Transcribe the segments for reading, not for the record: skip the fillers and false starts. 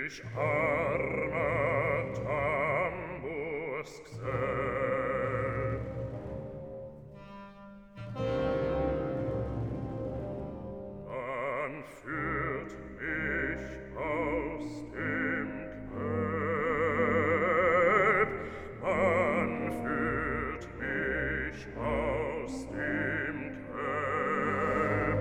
Ich armer Tambursgesell. Man führt mich aus dem Gelb, man führt mich aus dem Gelb.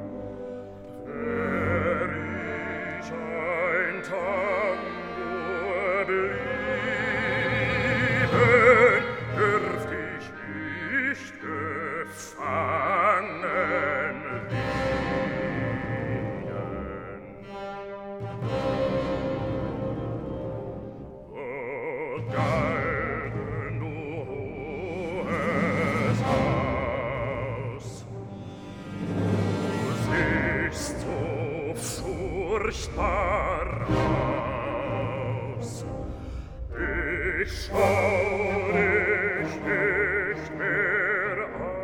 Wär ich ein Tambour blieben, dürft ich nicht gefangen liegen. O Galgen, du hohes Haus, du siehst so furchtbar aus. Ich schau dich nicht mehr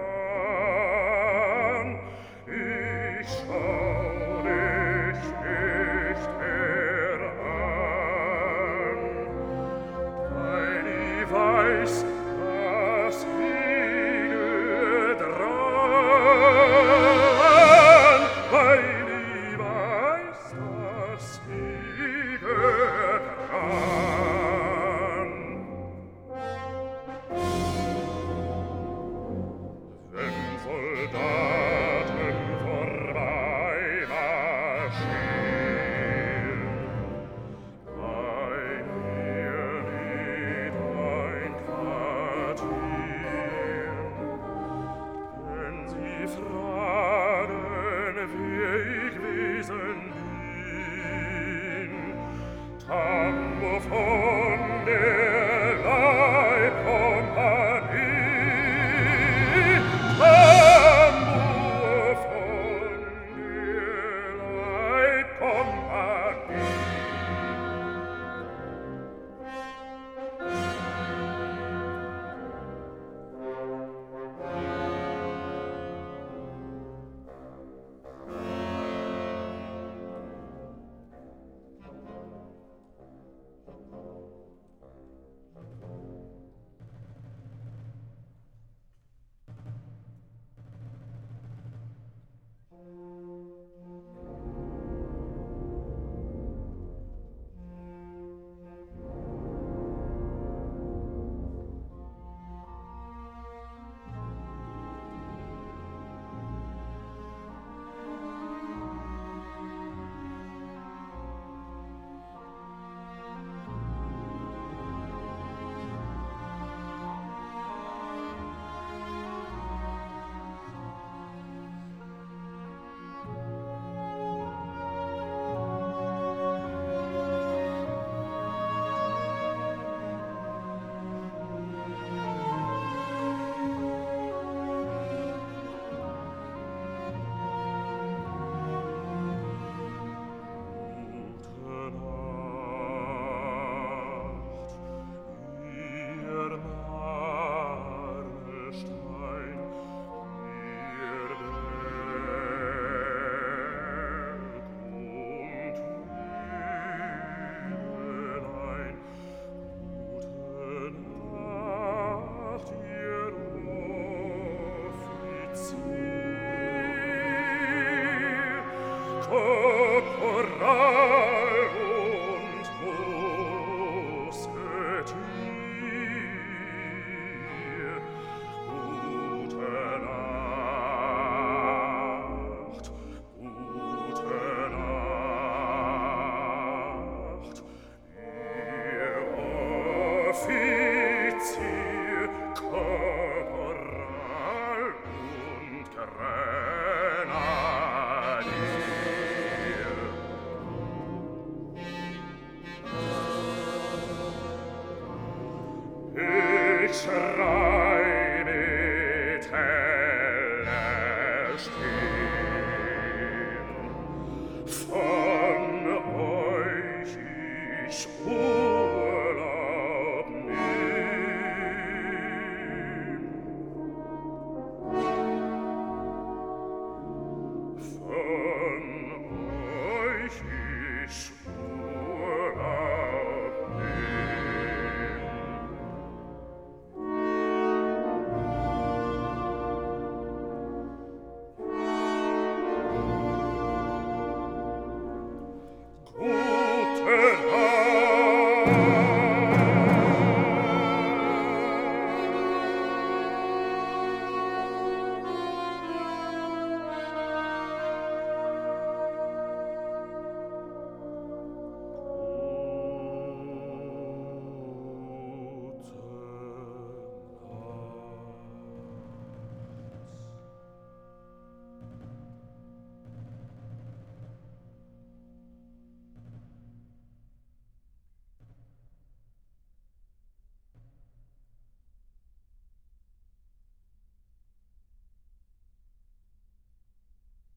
an, ich schau dich nicht mehr an, weil ich weiß, was liege dran, weil ich weiß, was liege dran. Wenn Soldaten vorbei marschieren, bei mir liegt ein Quartier. Wenn sie fragen, wie ich gewesen bin, Tambour von der Leibkompanie, Tambour von der Leibkompanie. Korporal und Musketier, gute Nacht, ihr Offizier, Korporal und Grenadier. Ich schrei mit heller Stimm, von euch ich Urlaub nehm. Von euch ich Urlaub Tag